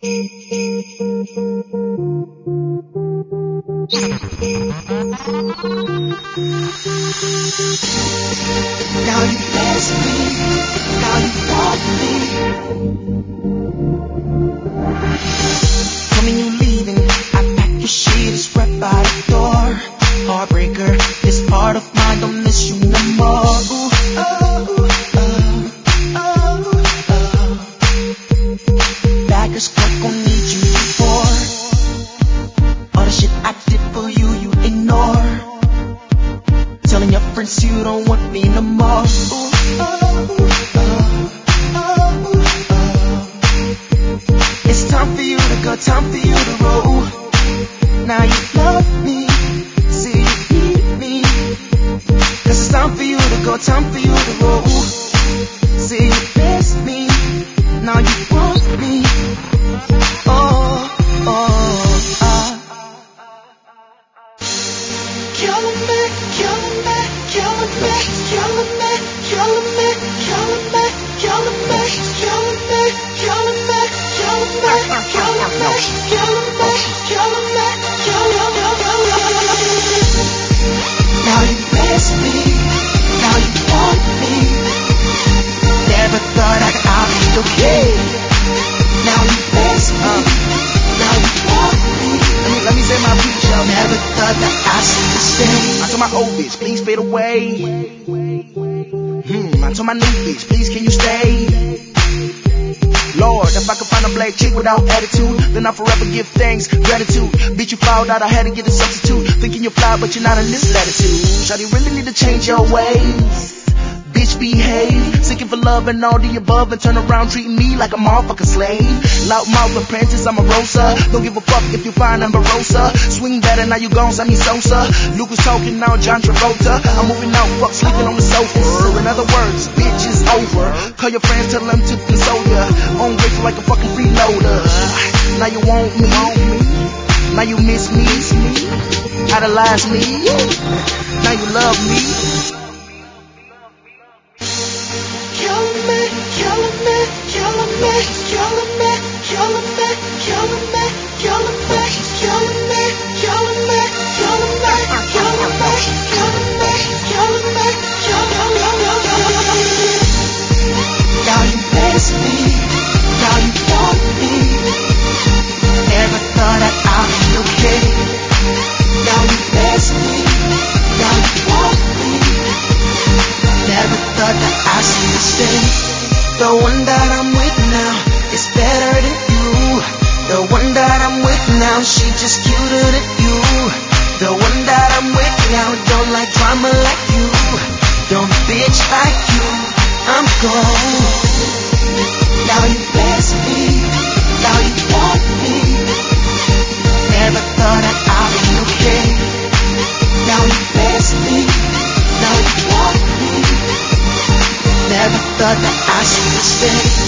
Now you miss me, now you want me. Tell me you leaving, I pack your shit, it's right by the door. Heartbreaker, this part of mine don't miss you no more. Ooh, oh, oh, oh. Backers club gon' need you for all the shit I did for you, you ignore. Telling your friends you don't want me no more. Ooh, oh, oh, oh. It's time for you to go, time for you to roll. Now you love me, see you need me. 'Cause it's time for you to go, time for you to roll. See you miss me, now you want me. Oh, oh, killing me, killing me, killing me, killing me, killing me, killing me, killing me, killing me, killing me, killing me, killing me, killing me, killing me, killing me. Now you miss me, now you want me. Never thought I'd be okay. Now you miss me, now you want me. Let me say my piece, y'all. Never thought that I should stay. I told my old bitch, please fade away. I told my new bitch, please can you stay? Lord, if I could find a black chick without attitude, then I'll forever give thanks, gratitude. Bitch, you fouled out, I had to get a substitute. Thinking you're fly, but you're not in this latitude. Shawty really need to change your ways. Bitch, behave. Seeking for love and all the above, and turn around treating me like a motherfucking slave. Loudmouth apprentice, I'm a rosa. Don't give a fuck if you find I'm Barossa. Swing better, now you gone, Sammy Sosa. Luke is talking now, John Travolta. I'm moving out, fuck sleeping on the sofa. In other words, bitch is over. Call your friends, tell them to console ya. Ungrateful like a fucking freeloader. Now you want me, now you miss me, idolize me, now you love me. Killing me, killing me, killing me, killing me, killing me, killing me, killing me, killing me, killing me, killing me, killing me, killing me, killing me, killing me. Now you miss me, now you want me. Never thought that I'd be okay. Now you miss me, now you want me. Never thought that I should stay. The one that I'm with now is better than you. The one that I'm with now, she just cuter than you. The one that I'm with now don't like drama like you. Don't bitch like you, I'm gone. Now you miss me, now you want me. Never thought that I'd be okay. Now you miss me, now you want me. Never thought that I should stay.